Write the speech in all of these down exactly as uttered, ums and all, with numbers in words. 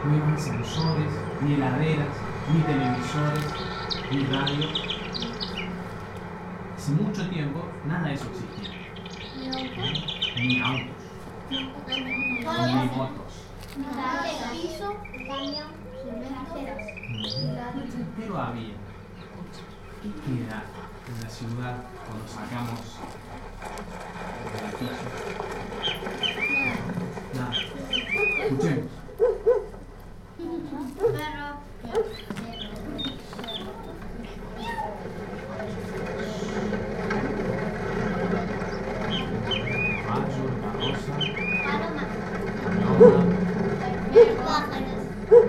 no hay más sensores, ni heladeras, ni televisores, ni radio. Hace mucho tiempo nada de eso existía. Ni autos, ni motos. Piso, camión, Pero había. ¿Qué queda en la ciudad cuando sacamos el gatillo? Nada. Escuchemos. perro, Caballo, carroza, paloma, paloma, pájaros,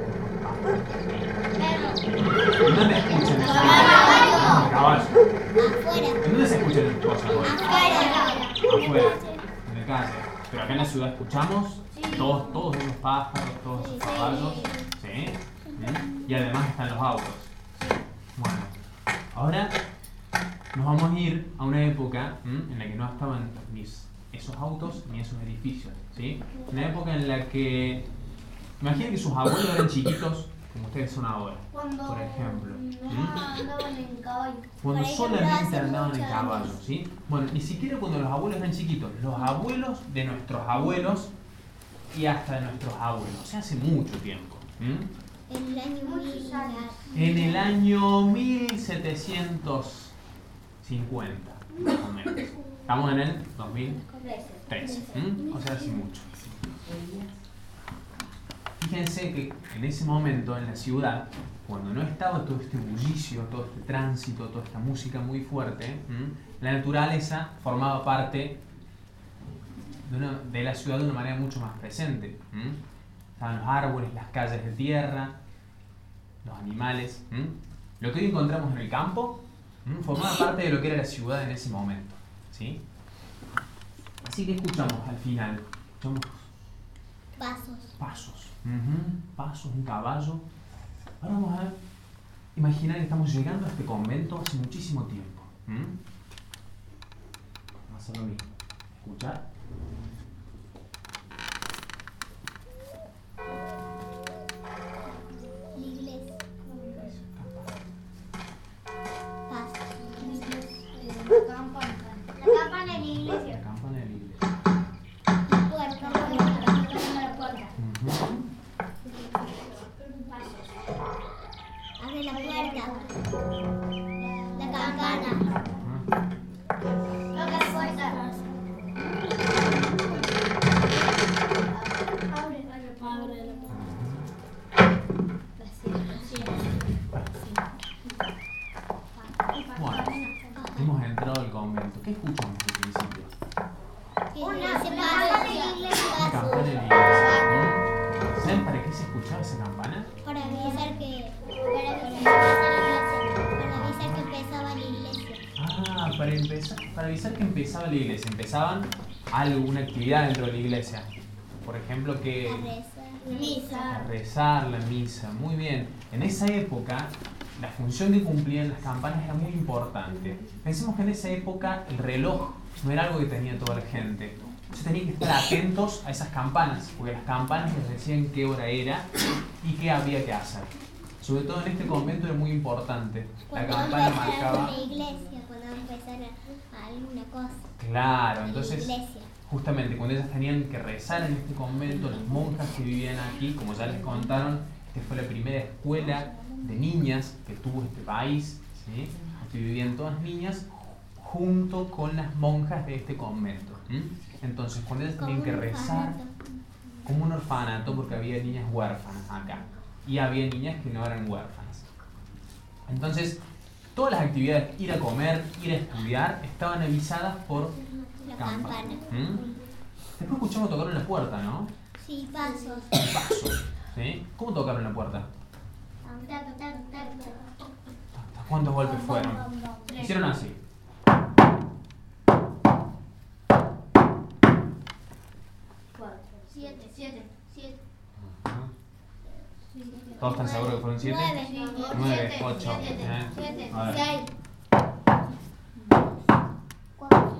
perro, ¿en dónde escuchan? caballo, Caballo. afuera, ¿En dónde se escuchan las cosas hoy? afuera, Afuera, en la calle. Pero acá en la ciudad escuchamos todos, todos esos pájaros, todos esos caballos. ¿Sí? ¿Mm? Y además están los autos. Bueno, ahora nos vamos a ir a una época ¿m? en la que no estaban ni esos autos ni esos edificios. ¿Sí? Una época en la que, imaginen que sus abuelos eran chiquitos como ustedes son ahora, por ejemplo. ¿Mm? andaban en caballo. Cuando Por ejemplo, solamente hace andaban en muchos caballo, años. ¿sí? Bueno, ni siquiera cuando los abuelos eran chiquitos, los abuelos de nuestros abuelos y hasta de nuestros abuelos, o sea, hace mucho tiempo. ¿Mm? En el año mil años. En el año mil setecientos cincuenta, más o menos. Estamos en el dos mil trece, ¿Mm? O sea, hace mucho. Fíjense que en ese momento en la ciudad, cuando no estaba todo este bullicio, todo este tránsito, toda esta música muy fuerte, ¿m? la naturaleza formaba parte de, una, de la ciudad de una manera mucho más presente. ¿M? Estaban los árboles, las calles de tierra, los animales. ¿M? Lo que hoy encontramos en el campo ¿m? formaba parte de lo que era la ciudad en ese momento. ¿Sí? Así que escuchamos al final, escuchamos Pasos. pasos. Uh-huh. Pasos, un caballo. Ahora vamos a imaginar que estamos llegando a este convento hace muchísimo tiempo. ¿Mm? Vamos a hacer lo mismo. Escuchar. La iglesia. Pasos. La campana. La campana de la iglesia. La campana de la iglesia. Puerta. La puerta. Uh-huh. Abre la puerta. La campana. Toca la puerta. Abre, abre, abre la Bueno, hemos entrado al convento. ¿Qué escuchamos al principio? Una campana de la iglesia. La campana de la iglesia. ¿Mm? ¿Saben para qué se escuchaba esa campana? Para avisar que para avisar que empezaba la iglesia. Ah, para, empezar, para avisar que empezaba la iglesia. Empezaban alguna actividad dentro de la iglesia. Por ejemplo, que... A rezar. Misa. A rezar la misa, muy bien. En esa época, la función que cumplían las campanas era muy importante. Pensemos que en esa época el reloj no era algo que tenía toda la gente. Entonces tenían que estar atentos a esas campanas, porque las campanas les decían qué hora era y qué había que hacer. Sobre todo en este convento era muy importante. La Cuando campana empezaron marcaba... la iglesia, cuando empezaron a alguna cosa. Claro, La entonces... iglesia. Justamente cuando ellas tenían que rezar en este convento, las monjas que vivían aquí, como ya les contaron, esta fue la primera escuela de niñas que tuvo este país, ¿sí? Aquí vivían todas niñas junto con las monjas de este convento. ¿Mm? Entonces, cuando ellas tenían que rezar, como un orfanato, porque había niñas huérfanas acá, y había niñas que no eran huérfanas. Entonces, todas las actividades, ir a comer, ir a estudiar, estaban avisadas por La campana. campana. ¿Mm? Después escuchamos tocar en la puerta, ¿no? Sí, pasos. Pasos. ¿Sí? ¿Cómo tocaron la puerta? Tac, tac, tac, tac. ¿Cuántos golpes fueron? Hicieron así. Siete, siete, siete. ¿Todos están seguros que fueron siete? Nueve. Nueve, ocho. Siete, ¿eh? siete, A ver. seis. Cuatro.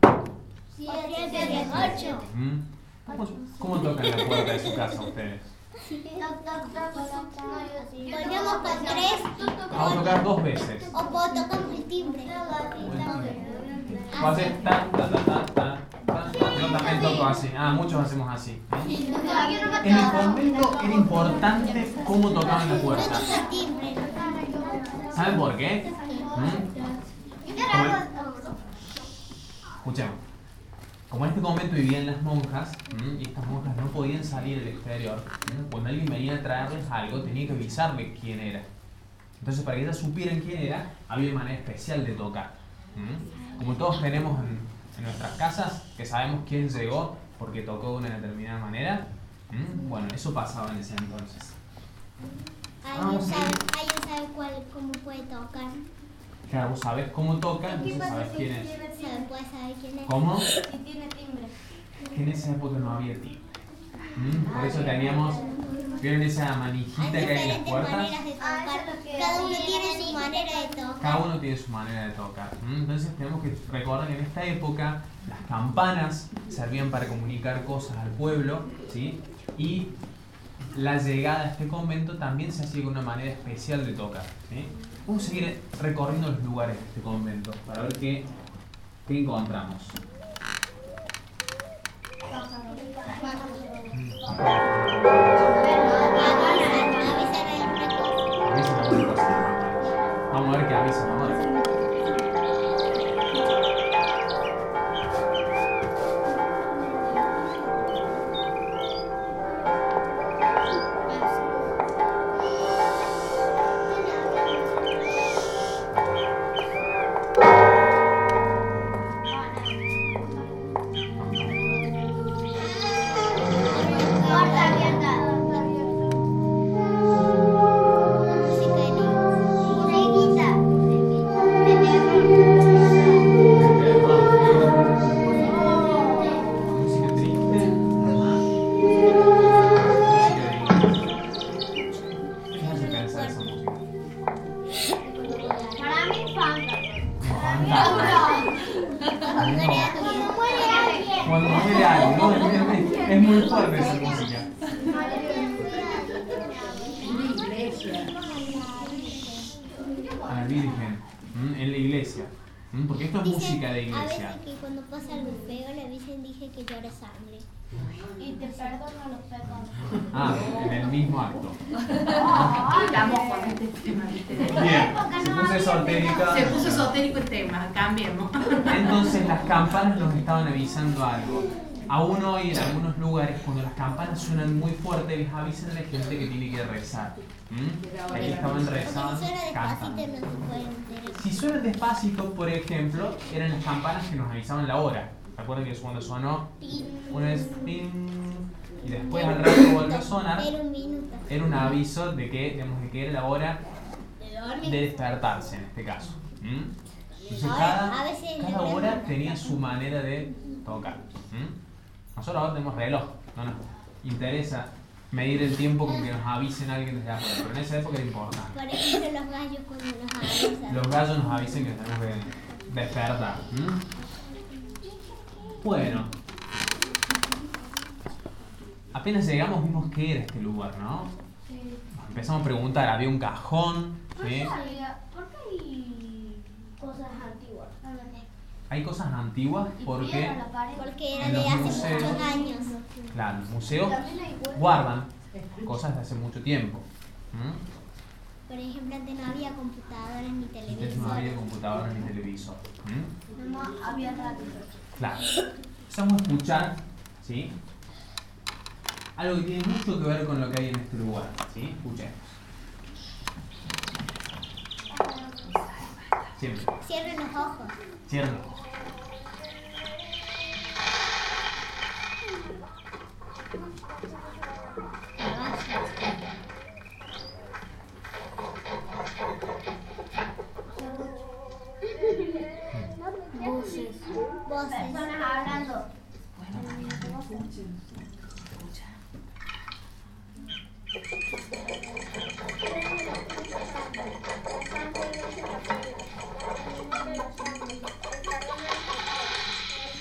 Siete, siete, ocho. ¿Mm? ¿Cómo, cómo tocan la puerta de su casa ustedes? Volvemos con tres. Vamos a tocar dos veces. O puedo tocar el timbre. Puedo hacer ta, ta, ta, ta, ta, ta. Yo también toco así. Ah, muchos hacemos así. ¿eh? En el convento era importante cómo tocaban la puerta. ¿Saben por qué? ¿Mm? Como el- Escuchemos. Como en este convento vivían las monjas, ¿m? y estas monjas no podían salir al exterior, ¿m? cuando alguien venía a traerles algo, tenía que avisarle quién era. Entonces, para que ellas supieran quién era, había una manera especial de tocar. ¿m? Como todos tenemos en, en nuestras casas, que sabemos quién llegó porque tocó de una determinada manera, ¿m? bueno, eso pasaba en ese entonces. ¿Alguien sabe, ¿alguien sabe cuál, cómo puede tocar? Claro, vos sabés cómo toca, entonces sabés quién es. ¿Sabe, puede saber quién es? ¿Cómo? Si tiene timbre. Que en esa época no había timbre. ¿Mm? Por eso teníamos, ¿vieron esa manijita Hay que hay en las diferentes puertas? maneras de tocar. Cada uno tiene su manera de tocar. Cada uno tiene su manera de tocar. ¿Mm? Entonces tenemos que recordar que en esta época las campanas servían para comunicar cosas al pueblo, ¿sí? Y la llegada a este convento también se hacía con una manera especial de tocar, ¿sí? Vamos a seguir recorriendo los lugares de este convento para ver qué, qué encontramos. Avisen alguna cosa. Vamos a ver qué avisan ahora. Música triste. Música de iglesia. ¿Qué hace pensar esa música? Para mí, Fanta. Cuando muere alguien, ¿no? Es, es muy fuerte esa música. A la Virgen, ¿m? En la iglesia. ¿M? Porque esto es música de A iglesia. veces que cuando pasa algo feo le dicen dije que llore sangre. Y te perdono los pecados. Ah, en el mismo acto. Estamos con este tema, ¿viste? Bien, se puso esotérica. Se puso esotérico el tema, cambiemos. Entonces las campanas nos estaban avisando algo. Aún hoy en algunos lugares cuando las campanas suenan muy fuerte les avisan a la gente que tiene que rezar. ¿Mm? Aquí estaban Porque rezando, si suena cantan. despacito no se pueden enterar. Si suenan despacito, por ejemplo, eran las campanas que nos avisaban la hora. ¿Recuerdan que cuando sonó una vez ping, y después al rato volvió a sonar? Era un minuto. Era un aviso de que, digamos, de que era la hora De dormir. de despertarse en este caso. ¿Mm? Entonces Ahora, cada, a veces cada le hora preguntan. tenía su manera de tocar. ¿Mm? Nosotros ahora tenemos reloj, no nos interesa medir el tiempo con que nos avisen alguien desde afuera, pero en esa época era importante. Por ejemplo, los gallos cuando nos avisan. Los gallos nos avisen que tenemos que despertar. ¿Mm? Bueno, apenas llegamos vimos qué era este lugar, ¿no? Nos empezamos a preguntar, había un cajón, ¿sí? ¿Por qué hay cosas antiguas? Hay cosas antiguas porque, Porque era En de los hace museos. muchos años. claro, los museos guardan cosas de hace mucho tiempo. ¿Mm? Por ejemplo, antes no había computadoras ni Antes no había televisores. computadoras ni televisor. ¿Mm? No había radio. Claro. Vamos a escuchar, ¿sí? Algo que tiene mucho que ver con lo que hay en este lugar, ¿sí? Escuchemos. Siempre. Cierren los ojos. Cierren los ojos. Voces. Voces. Personas hablando.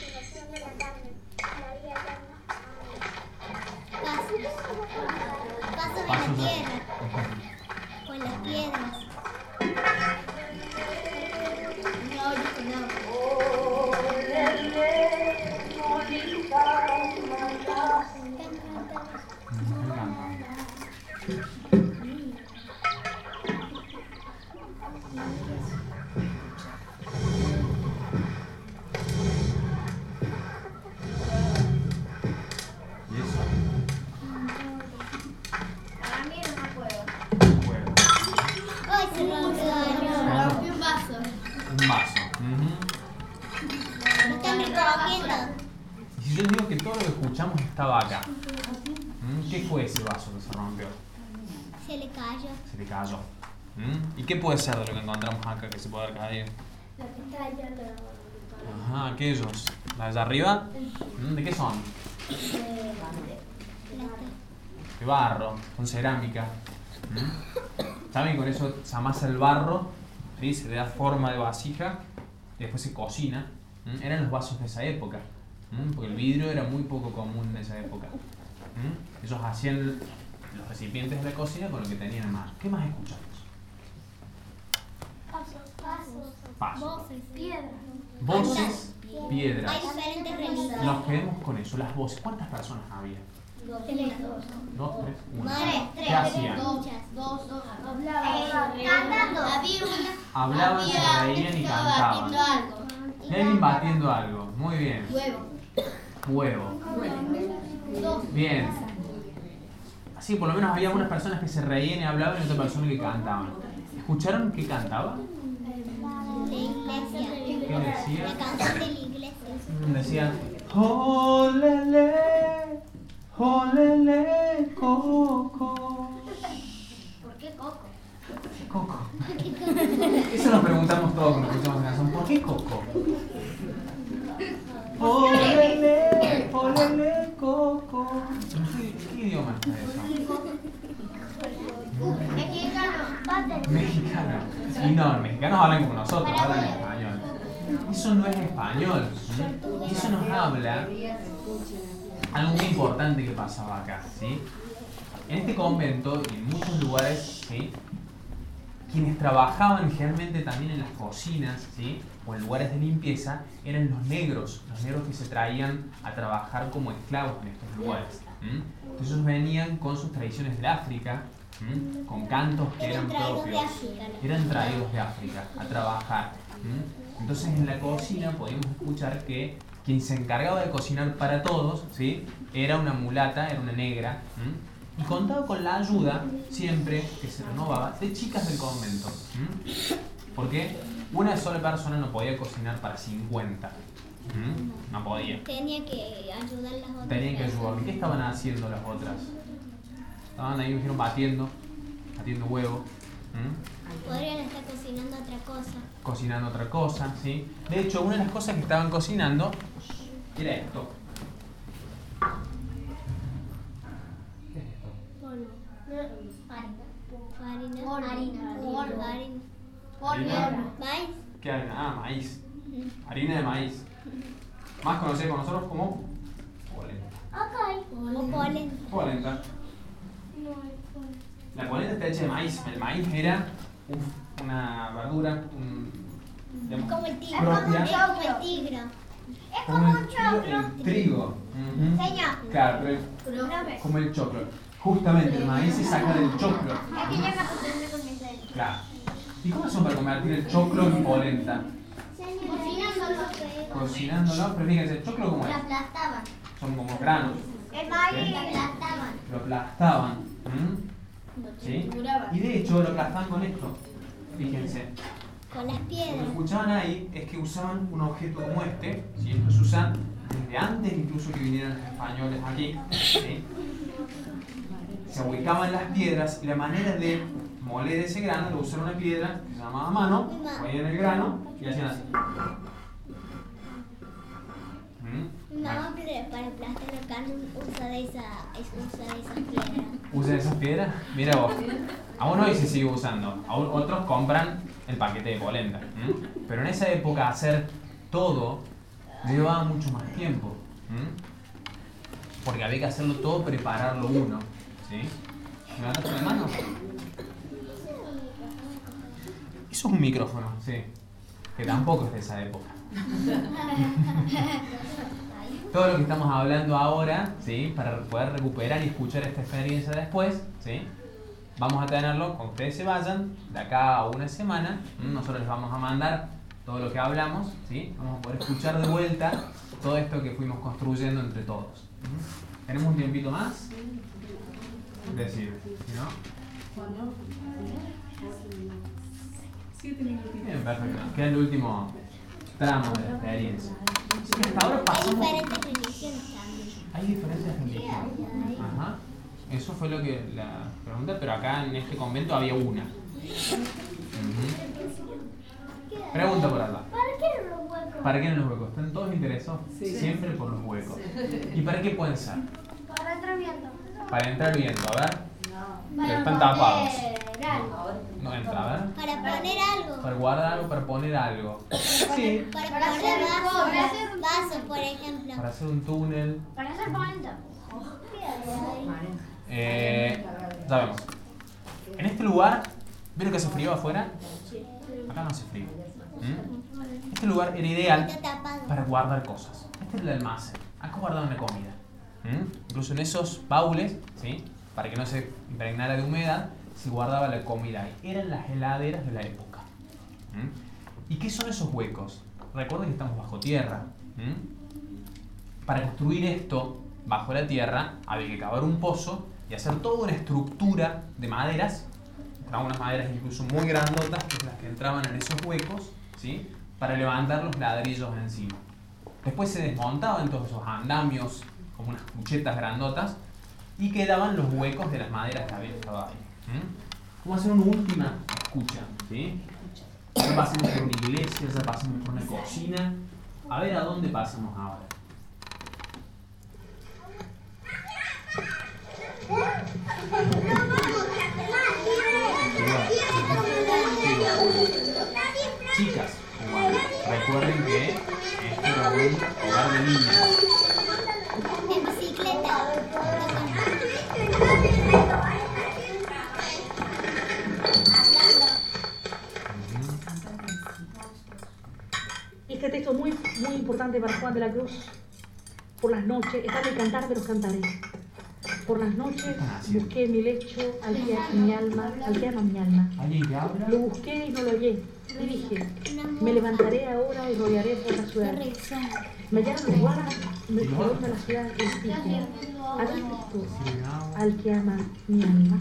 Pasos. pasos en Pasos la de- tierra. Con las piedras. No, yo no. Me encanta. ¿Y eso? Para mí no me puedo. Bueno, Ay, se rompió algo. Rompí un vaso. un vaso. Ujú. Lo están recogiendo. Y si yo digo que todo lo que escuchamos estaba acá, ¿mm? ¿Qué fue ese vaso que se rompió? Se le cayó. Se le cayó. ¿Mm? ¿Y qué puede ser de lo que encontramos acá que se puede haber caído? La pestaña lo... Ajá, aquellos. ¿La de allá arriba? ¿Mm? ¿De qué son? De barro, con cerámica. ¿Mm? ¿Saben? Con eso se amasa el barro, ¿sí? Se le da forma de vasija y después se cocina. ¿Mm? Eran los vasos de esa época, ¿Mm? Porque el vidrio era muy poco común en esa época. ¿Mm? Ellos hacían los recipientes de la cocina con lo que tenían en mano. ¿Qué más escuchamos? Pasos, pasos. Pasos. Voces, piedras. Voces, piedras. Hay diferentes religiones. Nos quedemos con eso, las voces. ¿Cuántas personas había? Tres. ¿Dos, tres, uno? Tres, ¿Qué hacían? Muchas. Dos, dos. Cantando. Había una. Hablaban, se reían y cantaban. algo. Y alguien batiendo algo. Muy bien. Huevo. Huevo. Bien. Así, por lo menos había algunas personas que se reían y hablaban y otras personas que cantaban. ¿Escucharon qué cantaba? La iglesia. ¿Qué decía? La canción de la iglesia. Decía, jolele, jolele, coco. ¿Por qué coco? Coco. Eso nos preguntamos todos cuando escuchamos la canción. ¿Por qué coco? Jolele, jolele, coco. ¿Qué, qué idioma es eso? Mexicano. Mexicano. Y no, los mexicanos hablan como nosotros, hablan español. Eso no es español. ¿Sí? Eso nos habla algo muy importante que pasaba acá, ¿sí? En este convento y en muchos lugares, ¿sí? Quienes trabajaban generalmente también en las cocinas, ¿sí? O en lugares de limpieza, eran los negros, los negros que se traían a trabajar como esclavos en estos lugares. ¿Mm? Entonces ellos venían con sus tradiciones de África, ¿Mm? Con cantos que eran Eran traídos de propios, África. eran traídos de África a trabajar. ¿Mm? Entonces en la cocina podíamos escuchar que quien se encargaba de cocinar para todos, ¿sí? Era una mulata, era una negra, ¿Mm? Y contaba con la ayuda, siempre que se renovaba, de chicas del convento. ¿Mm? Porque una sola persona no podía cocinar para cincuenta. ¿Mm? No podía. Tenía que ayudar a las otras. Tenían que ayudar. ¿Qué estaban haciendo las otras? Estaban ahí, me dijeron, batiendo, batiendo huevo, ¿Mm? Podrían estar cocinando otra cosa. Cocinando otra cosa, ¿sí? De hecho, una de las cosas que estaban cocinando era esto. ¿Qué es esto? Polvo. Harina. Polvo. Harina. Polvo. Harina. Harina. ¿Maíz? ¿Qué harina? Ah, maíz. Harina de maíz. Más conocida por nosotros como polenta. O polen. Polenta. La polenta está hecha de maíz. El maíz era uf, una verdura, un, digamos, Como el tigre. propia. Es como el tigre. Es como el, el trigo. Ujú. Señor. Claro, pero el- como el choclo. Justamente el maíz se saca del choclo. Es que ya me acostumbré con mi cel. Claro. ¿Y cómo son para convertir el choclo en polenta? Cocinándolo. Cocinándolo, pero fíjense, ¿el choclo cómo Lo es? aplastaban. Son como granos. El maíz ¿Sí? lo aplastaban. Lo aplastaban. ¿Mm? ¿Sí? Y de hecho lo aplastaban con esto. Fíjense. Con las Lo que piedras. escuchaban ahí es que usaban un objeto como este, ¿sí? Esto se usan desde antes incluso que vinieran los españoles aquí, ¿sí? Se ubicaban las piedras y la manera de moler ese grano, lo usaron una piedra que se llamaba mano, ponían el grano y hacían así. ¿Mm? Mi mamá pero para aplastar la carne usa de, esa, es- usa de esas piedras. ¿Usan esas piedras? Mira vos. Aún hoy se sigue usando. Aún otros compran el paquete de polenta. ¿Mm? Pero en esa época hacer todo llevaba mucho más tiempo. ¿Mm? Porque había que hacerlo todo, prepararlo uno. ¿Sí? ¿Levantaste la mano? Eso es un micrófono, sí. Que tampoco es de esa época. Todo lo que estamos hablando ahora, ¿sí? Para poder recuperar y escuchar esta experiencia después, ¿sí? Vamos a tenerlo cuando ustedes se vayan, de acá a una semana. Nosotros les vamos a mandar todo lo que hablamos, ¿sí? Vamos a poder escuchar de vuelta todo esto que fuimos construyendo entre todos. ¿Tenemos un tiempito más? Es decir, ¿no? Bien, perfecto. Nos queda el último tramo de la experiencia. Así que hasta ahora Hay pasamos... diferentes religiones también. Hay diferentes religiones. Ajá. Eso fue lo que la pregunta, pero acá en este convento había una. Uh-huh. Pregunta por acá. ¿Para qué los huecos? ¿Para qué en los huecos? ¿Están todos interesados? Sí. Siempre por los huecos. ¿Y para qué pueden ser? Para entrar viendo. Para entrar viendo, a ver. Para Están tapados. poner algo. No entra, a ver. Para poner algo. Para guardar algo, para poner algo. Sí. Para, Para poner hacer vasos, cosas. vasos, por ejemplo. Para hacer un túnel. Para hacer cuarenta. Eh, ya vemos. En este lugar, ¿vieron que hace frío afuera? Acá no hace frío. ¿Mm? Este lugar era ideal Está tapado. para guardar cosas. Este es el almacén. Acá guardaban la comida. ¿Mm? Incluso en esos baúles, ¿sí? Para que no se impregnara de humedad, se guardaba la comida ahí. Eran las heladeras de la época. ¿Mm? ¿Y qué son esos huecos? Recuerden que estamos bajo tierra. ¿Mm? Para construir esto bajo la tierra había que cavar un pozo y hacer toda una estructura de maderas. Entraban unas maderas incluso muy grandotas, que son las que entraban en esos huecos, ¿sí? Para levantar los ladrillos encima. Después se desmontaban todos esos andamios, como unas cuchetas grandotas, y quedaban los huecos de las maderas que habían estado ahí. ¿Mm? Vamos a hacer una última escucha, ¿sí? Ya pasamos por una iglesia, ya pasamos por una cocina. A ver a dónde pasamos ahora. Chicas, bueno, recuerden que esto era un hogar de niñas. En bicicleta. Este texto es muy, muy importante para Juan de la Cruz. Por las noches, está en el Cantar de los Cantares. Por las noches busqué mi lecho al que mi alma, al que ama mi alma. ¿Alguien que habla? Lo busqué y no lo hallé. Y dije, me levantaré ahora y rodearé por la ciudad. Me hallaron los guardas, me llevaron a la ciudad y dije, ¿a dónde estuvo? Al que ama mi alma.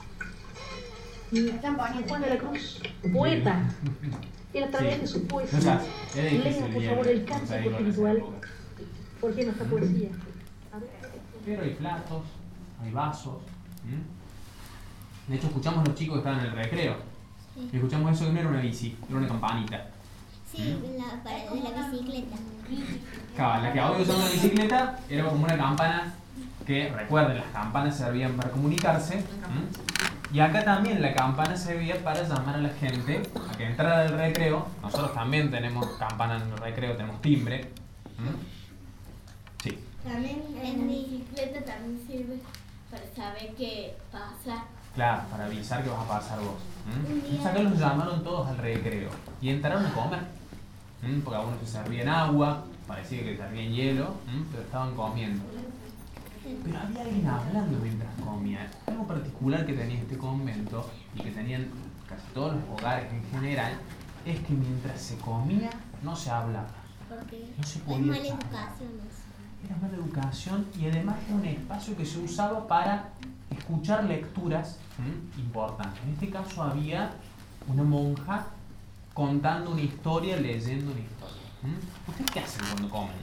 Y Juan de la Cruz, poeta. Él a través de su O poesía, sea, era lea difícil por leer, favor el o sea, cántico digo, en esa espiritual, época. porque nuestra poesía. A ver. Pero hay platos, hay vasos. ¿Mm? De hecho, escuchamos los chicos que estaban en el recreo. Sí. Y escuchamos eso que no era una bici, era una campanita. Sí, la, para, de la bicicleta. Claro, la que ahora usamos una bicicleta era como una campana que, recuerden, las campanas servían para comunicarse. ¿Mm? Y acá también la campana servía para llamar a la gente a que entrara al recreo. Nosotros también tenemos campana en el recreo, tenemos timbre. ¿Mm? Sí. También en bicicleta también sirve para saber qué pasa. Claro, para avisar que vas a pasar vos. ¿Mm? Entonces acá los llamaron todos al recreo y entraron a comer. ¿Mm? Porque algunos se servían agua, parecía que servían hielo, ¿Mm? pero estaban comiendo. Pero había alguien hablando mientras comía. Algo particular que tenía este convento y que tenían casi todos los hogares en general es que mientras se comía no se hablaba. Porque No se es podía mala charlar. educación eso. Era mala educación y además era un espacio que se usaba para escuchar lecturas ¿m? importantes. En este caso había una monja contando una historia, leyendo una historia. ¿M? ¿Ustedes qué hacen cuando comen?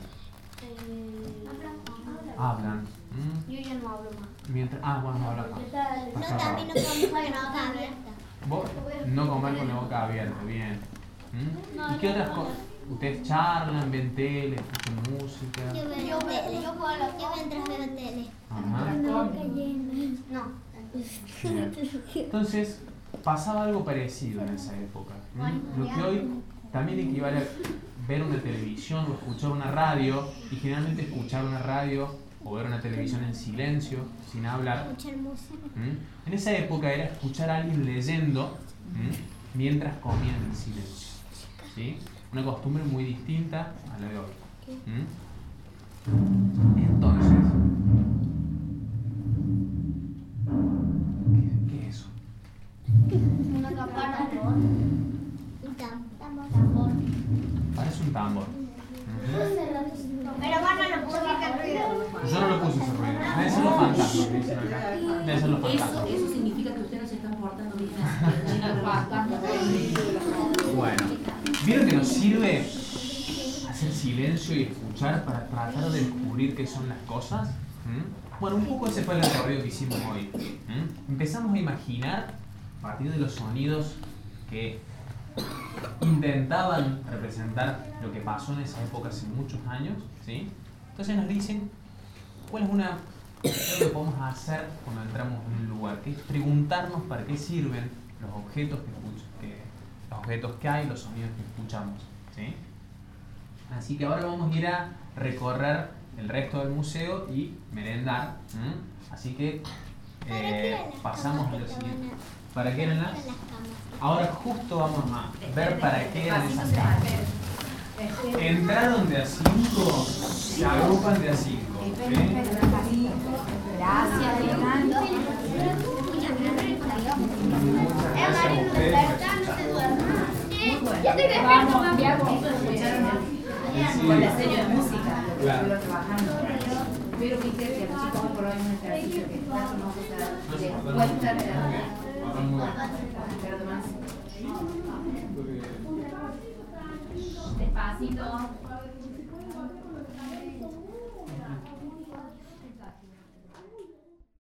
Hablan. ¿M? Yo ya no hablo más. Mientras, ah, bueno, no hablan más. No, también no comemos con la boca abierta. Vos no comer con la boca abierta, bien. ¿M? ¿Y qué otras cosas? ¿Ustedes charlan, ven tele, escuchan música? Yo veo Yo tele. veo- yo juego a la Yo mientras veo tele. Ajá. No. Bien. Entonces, pasaba algo parecido en esa época. ¿M? Lo que hoy también equivale a ver una televisión o escuchar una radio, y generalmente escuchar una radio o ver una televisión en silencio, sin hablar. Escuchar música. ¿Mm? En esa época era escuchar a alguien leyendo ¿Mm? mientras comían en silencio. ¿Sí? Una costumbre muy distinta a la de hoy. ¿Mm? Entonces, ¿qué, qué es eso? Una campana. Un tambor. Parece un tambor. Pero bueno, lo puse ruido. Yo no lo puse ese ruido. Deben ser los fantasmas que dicen acá. Deben ser los Eso, fantasmas. eso significa que ustedes no se están portando bien. Bueno, ¿vieron que nos sirve hacer silencio y escuchar para tratar de descubrir qué son las cosas? ¿Mm? Bueno, un poco ese fue el recorrido que hicimos hoy. ¿Mm? Empezamos a imaginar a partir de los sonidos que intentaban representar lo que pasó en esa época hace muchos años, ¿sí? Entonces nos dicen cuál es una lo que podemos hacer cuando entramos en un lugar, que es preguntarnos para qué sirven los objetos que, escuch que los objetos que hay, los sonidos que escuchamos, ¿sí? Así que ahora vamos a ir a recorrer el resto del museo y merendar, ¿m? Así que eh, pasamos a lo siguiente. ¿Para qué eran las? Ahora justo vamos a ver para qué eran esas camas. Entraron de a cinco, se agrupan de a cinco. ¿Okay? Gracias, Leonardo. Gracias a ustedes por escuchar. Vamos, ya escucharon con la serie de música, lo que estuvo trabajando. Pero viste que los chicos por hoy es un ejercicio que está una cosa de cuesta de pero más. Despacito.